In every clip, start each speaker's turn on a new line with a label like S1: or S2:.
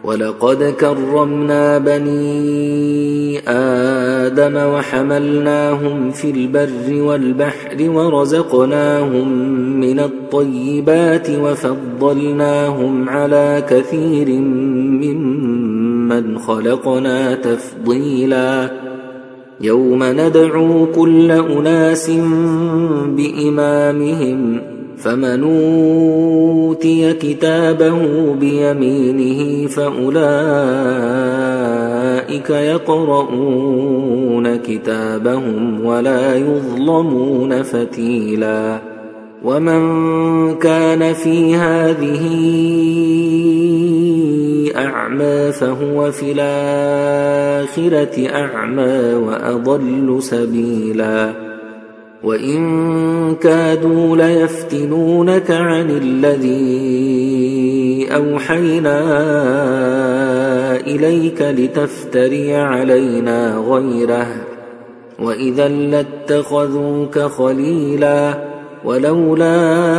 S1: ولقد كرمنا بني آدم وحملناهم في البر والبحر ورزقناهم من الطيبات وفضلناهم على كثير ممن خلقنا تفضيلا يوم ندعو كل أناس بإمامهم فمن أوتي كتابه بيمينه فأولئك يقرؤون كتابهم ولا يظلمون فتيلا ومن كان في هذه أعمى فهو في الآخرة أعمى وأضل سبيلا وإن كادوا ليفتنونك عن الذي أوحينا إليك لتفتري علينا غيره وإذا لاتخذوك خليلا ولولا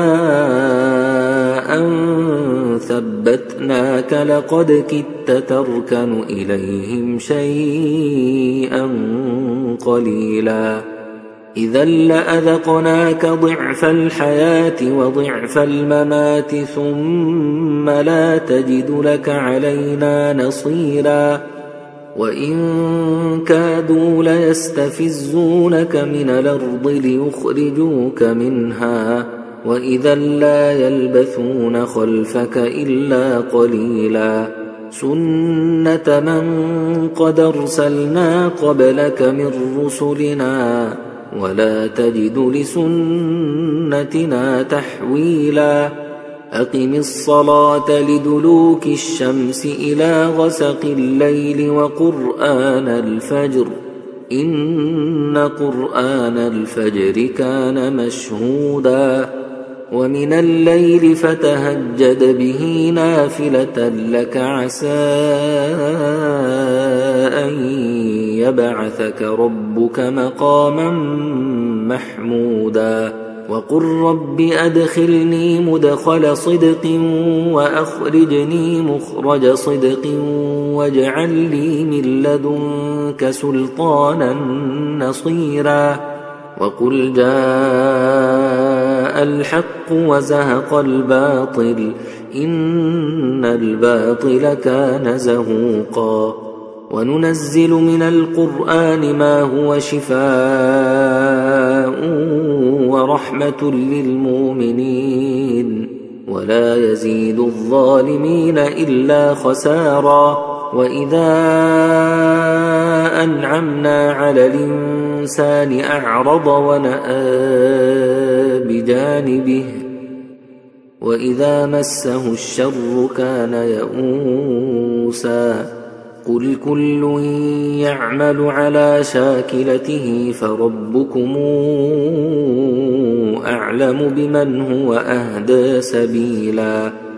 S1: أن ثبتناك لقد كدت تركن إليهم شيئا قليلا إذا لأذقناك ضعف الحياة وضعف الممات ثم لا تجد لك علينا نصيرا وإن كادوا ليستفزونك من الأرض ليخرجوك منها وإذا لا يلبثون خلفك إلا قليلا سنة من قد أرسلنا قبلك من رسلنا ولا تجد لسنتنا تحويلا أقم الصلاة لدلوك الشمس إلى غسق الليل وقرآن الفجر إن قرآن الفجر كان مشهودا ومن الليل فتهجد به نافلة لك عسى أن يبعثك ربك مقاما محمودا وقل رب أدخلني مدخل صدق وأخرجني مخرج صدق واجعل لي من لدنك سلطانا نصيرا وقل جاء الحق وزهق الباطل إن الباطل كان زهوقا وننزل من القرآن ما هو شفاء ورحمة للمؤمنين ولا يزيد الظالمين إلا خسارا وإذا أنعمنا على الإنسان أعرض ونأى بجانبه وإذا مسه الشر كان يئوسا قل كل يعمل على شاكلته فربكم أعلم بمن هو أهدى سبيلا